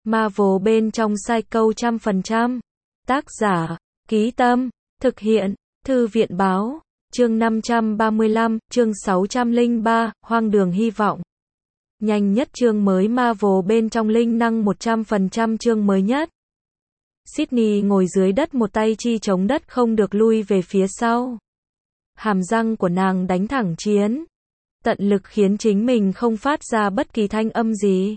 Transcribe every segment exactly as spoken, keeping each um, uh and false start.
Marvel bên trong Psycho trăm phần trăm. Tác giả, Ký Tâm, thực hiện, Thư viện báo, chương năm trăm ba mươi lăm, chương sáu trăm lẻ ba, Hoang đường hy vọng. Nhanh nhất chương mới Marvel bên trong linh năng một trăm phần trăm chương mới nhất. Sydney ngồi dưới đất một tay chi chống đất không được lui về phía sau. Hàm răng của nàng đánh thẳng chiến. Tận lực khiến chính mình không phát ra bất kỳ thanh âm gì.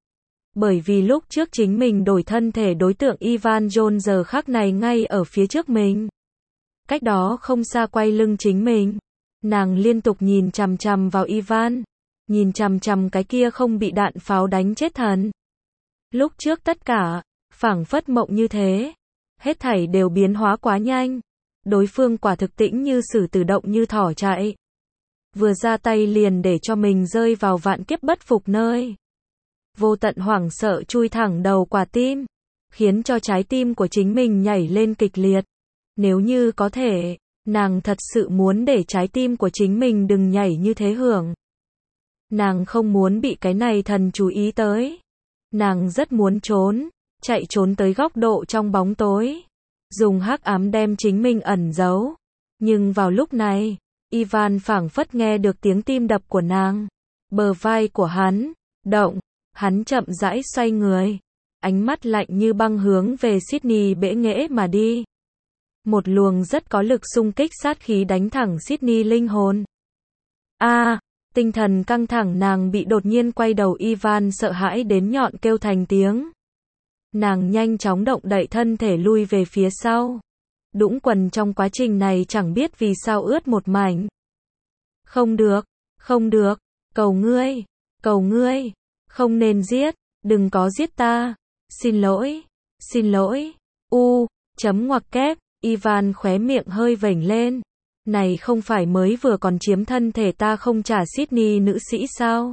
Bởi vì lúc trước chính mình đổi thân thể đối tượng Ivan Jones giờ khắc này ngay ở phía trước mình. Cách đó không xa quay lưng chính mình. Nàng liên tục nhìn chằm chằm vào Ivan. Nhìn chằm chằm cái kia không bị đạn pháo đánh chết thần. Lúc trước tất cả, phảng phất mộng như thế. Hết thảy đều biến hóa quá nhanh. Đối phương quả thực tĩnh như sử tử động như thỏ chạy. Vừa ra tay liền để cho mình rơi vào vạn kiếp bất phục nơi. Vô tận hoảng sợ chui thẳng đầu quả tim. Khiến cho trái tim của chính mình nhảy lên kịch liệt. Nếu như có thể, nàng thật sự muốn để trái tim của chính mình đừng nhảy như thế hưởng. Nàng không muốn bị cái này thần chú ý tới. Nàng rất muốn trốn, chạy trốn tới góc độ trong bóng tối. Dùng hắc ám đem chính mình ẩn giấu. Nhưng vào lúc này, Ivan phảng phất nghe được tiếng tim đập của nàng. Bờ vai của hắn, động, hắn chậm rãi xoay người. Ánh mắt lạnh như băng hướng về Sydney bẽ nghễ mà đi. Một luồng rất có lực xung kích sát khí đánh thẳng Sydney linh hồn. A, à, tinh thần căng thẳng nàng bị đột nhiên quay đầu Ivan sợ hãi đến nhọn kêu thành tiếng. Nàng nhanh chóng động đậy thân thể lui về phía sau. Đũng quần trong quá trình này chẳng biết vì sao ướt một mảnh. Không được, không được, cầu ngươi, cầu ngươi, không nên giết, đừng có giết ta, xin lỗi, xin lỗi, u, chấm ngoặc kép, Ivan khóe miệng hơi vểnh lên. Này không phải mới vừa còn chiếm thân thể ta không trả Sydney nữ sĩ sao?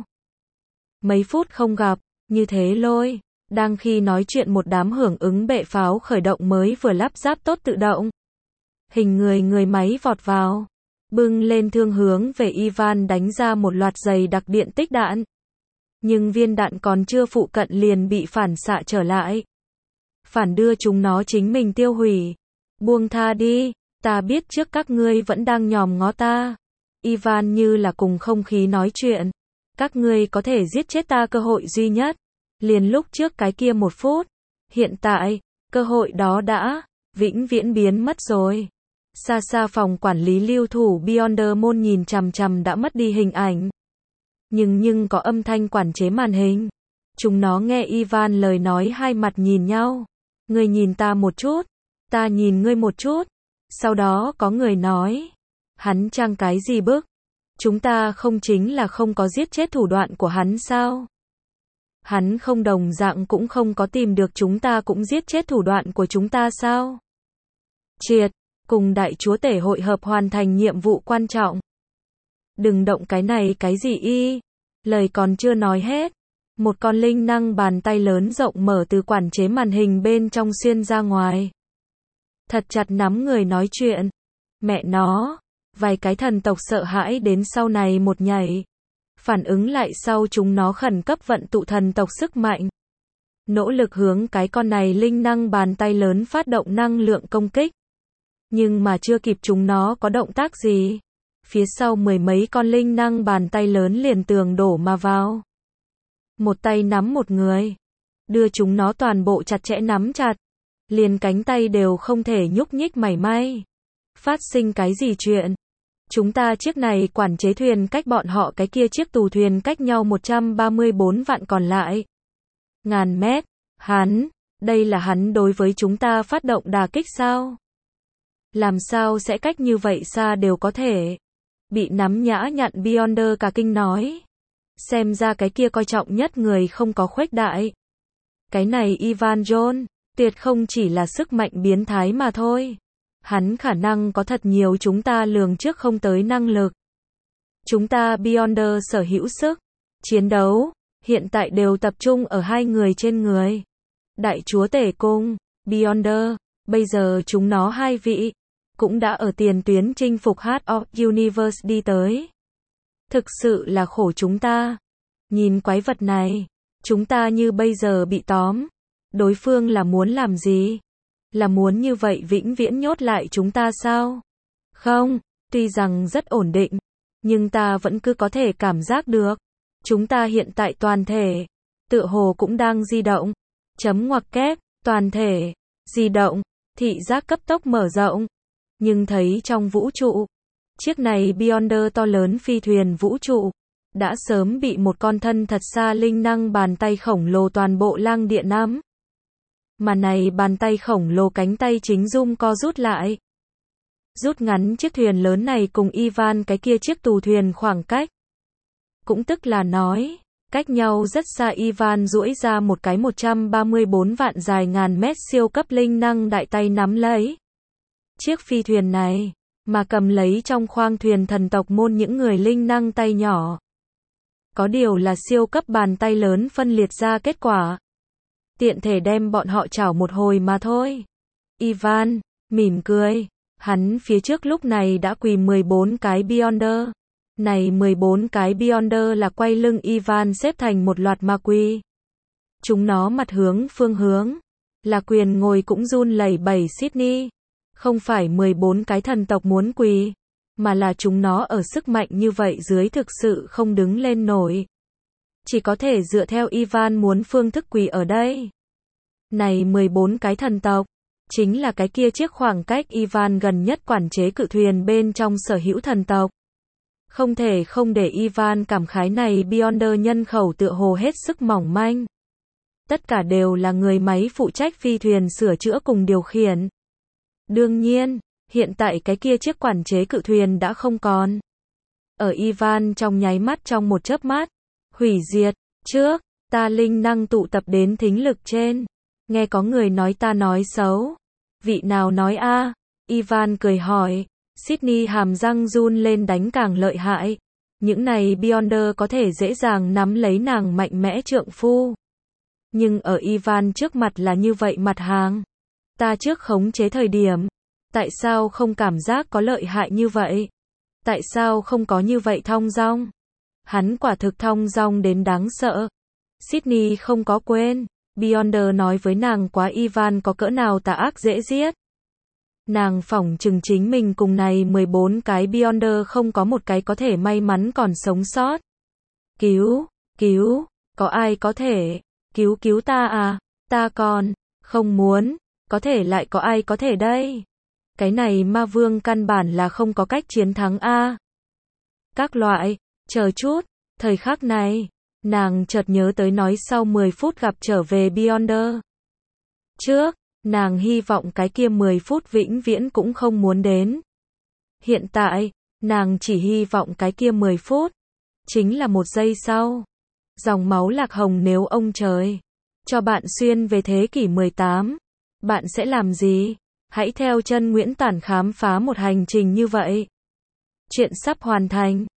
Mấy phút không gặp, như thế lôi. Đang khi nói chuyện một đám hưởng ứng bệ pháo khởi động mới vừa lắp ráp tốt tự động. Hình người người máy vọt vào. Bưng lên thương hướng về Ivan đánh ra một loạt dày đặc điện tích đạn. Nhưng viên đạn còn chưa phụ cận liền bị phản xạ trở lại. Phản đưa chúng nó chính mình tiêu hủy. Buông tha đi, ta biết trước các ngươi vẫn đang nhòm ngó ta. Ivan như là cùng không khí nói chuyện. Các ngươi có thể giết chết ta cơ hội duy nhất. Liền lúc trước cái kia một phút. Hiện tại, cơ hội đó đã, vĩnh viễn biến mất rồi. Xa xa phòng quản lý lưu thủ Beyonder Mall nhìn chằm chằm đã mất đi hình ảnh. Nhưng nhưng có âm thanh quản chế màn hình. Chúng nó nghe Ivan lời nói hai mặt nhìn nhau. Ngươi nhìn ta một chút. Ta nhìn ngươi một chút. Sau đó có người nói. Hắn trang cái gì bức? Chúng ta không chính là không có giết chết thủ đoạn của hắn sao? Hắn không đồng dạng cũng không có tìm được chúng ta cũng giết chết thủ đoạn của chúng ta sao? Triệt, cùng đại chúa tể hội hợp hoàn thành nhiệm vụ quan trọng. Đừng động cái này cái gì y. Lời còn chưa nói hết. Một con linh năng bàn tay lớn rộng mở từ quản chế màn hình bên trong xuyên ra ngoài. Thật chặt nắm người nói chuyện. Mẹ nó, vài cái thần tộc sợ hãi đến sau này một nhảy. Phản ứng lại sau chúng nó khẩn cấp vận tụ thần tộc sức mạnh. Nỗ lực hướng cái con này linh năng bàn tay lớn phát động năng lượng công kích. Nhưng mà chưa kịp chúng nó có động tác gì. Phía sau mười mấy con linh năng bàn tay lớn liền tường đổ mà vào. Một tay nắm một người. Đưa chúng nó toàn bộ chặt chẽ nắm chặt. Liền cánh tay đều không thể nhúc nhích mảy may. Phát sinh cái gì chuyện? Chúng ta chiếc này quản chế thuyền cách bọn họ cái kia chiếc tù thuyền cách nhau một trăm ba mươi bốn vạn còn lại. Ngàn mét. Hắn, đây là hắn đối với chúng ta phát động đả kích sao? Làm sao sẽ cách như vậy xa đều có thể? Bị nắm nhã nhặn Beyonder cả kinh nói. Xem ra cái kia coi trọng nhất người không có khuếch đại. Cái này Ivan Jones, tuyệt không chỉ là sức mạnh biến thái mà thôi. Hắn khả năng có thật nhiều chúng ta lường trước không tới năng lực. Chúng ta Beyonder sở hữu sức chiến đấu, hiện tại đều tập trung ở hai người trên người. Đại chúa tể cung, Beyonder, bây giờ chúng nó hai vị, cũng đã ở tiền tuyến chinh phục Heart of Universe đi tới. Thực sự là khổ chúng ta. Nhìn quái vật này, chúng ta như bây giờ bị tóm, Đối phương là muốn làm gì? Là muốn như vậy vĩnh viễn nhốt lại chúng ta sao? Không, tuy rằng rất ổn định, nhưng ta vẫn cứ có thể cảm giác được. Chúng ta hiện tại toàn thể, tựa hồ cũng đang di động. Chấm ngoặc kép, toàn thể, di động, thị giác cấp tốc mở rộng. Nhưng thấy trong vũ trụ, chiếc này Beyonder to lớn phi thuyền vũ trụ, đã sớm bị một con thân thật xa linh năng bàn tay khổng lồ toàn bộ lang địa nắm. Mà này bàn tay khổng lồ cánh tay chính zoom co rút lại. Rút ngắn chiếc thuyền lớn này cùng Ivan cái kia chiếc tù thuyền khoảng cách. Cũng tức là nói, cách nhau rất xa. Ivan duỗi ra một cái một trăm ba mươi bốn vạn dài ngàn mét siêu cấp linh năng đại tay nắm lấy chiếc phi thuyền này, mà cầm lấy trong khoang thuyền thần tộc môn những người linh năng tay nhỏ. Có điều là siêu cấp bàn tay lớn phân liệt ra kết quả. Tiện thể đem bọn họ chảo một hồi mà thôi. Ivan, mỉm cười. Hắn phía trước lúc này đã quỳ mười bốn cái Beyonder. Này mười bốn cái Beyonder là quay lưng Ivan xếp thành một loạt mà quỳ. Chúng nó mặt hướng phương hướng. Là quyền ngồi cũng run lẩy bẩy Sydney. Không phải mười bốn cái thần tộc muốn quỳ, mà là chúng nó ở sức mạnh như vậy dưới thực sự không đứng lên nổi. Chỉ có thể dựa theo Ivan muốn phương thức quỳ ở đây. Này mười bốn cái thần tộc, chính là cái kia chiếc khoảng cách Ivan gần nhất quản chế cự thuyền bên trong sở hữu thần tộc. Không thể không để Ivan cảm khái này Beyonder nhân khẩu tựa hồ hết sức mỏng manh. Tất cả đều là người máy phụ trách phi thuyền sửa chữa cùng điều khiển. Đương nhiên, hiện tại cái kia chiếc quản chế cự thuyền đã không còn. Ở Ivan trong nháy mắt trong một chớp mắt, hủy diệt, trước, ta linh năng tụ tập đến thính lực trên. Nghe có người nói ta nói xấu. Vị nào nói a? Ivan cười hỏi. Sydney hàm răng run lên đánh càng lợi hại. Những này Beyonder có thể dễ dàng nắm lấy nàng mạnh mẽ trượng phu. Nhưng ở Ivan trước mặt là như vậy mặt hàng. Ta trước khống chế thời điểm. Tại sao không cảm giác có lợi hại như vậy? Tại sao không có như vậy thong dong? Hắn quả thực thong dong đến đáng sợ. Sydney không có quên. Beyonder nói với nàng quá Ivan có cỡ nào tà ác dễ giết. Nàng phỏng chừng chính mình cùng này mười bốn cái Beyonder không có một cái có thể may mắn còn sống sót. Cứu, cứu, có ai có thể, cứu cứu ta à, ta còn, không muốn, có thể lại có ai có thể đây. Cái này ma vương căn bản là không có cách chiến thắng a. Các loại, chờ chút, thời khắc này, nàng chợt nhớ tới nói sau mười phút gặp trở về Beyonder. Trước, nàng hy vọng cái kia mười phút vĩnh viễn cũng không muốn đến. Hiện tại, nàng chỉ hy vọng cái kia mười phút, chính là một giây sau. Dòng máu lạc hồng nếu ông trời cho bạn xuyên về thế kỷ mười tám, bạn sẽ làm gì? Hãy theo chân Nguyễn Tản khám phá một hành trình như vậy. Chuyện sắp hoàn thành.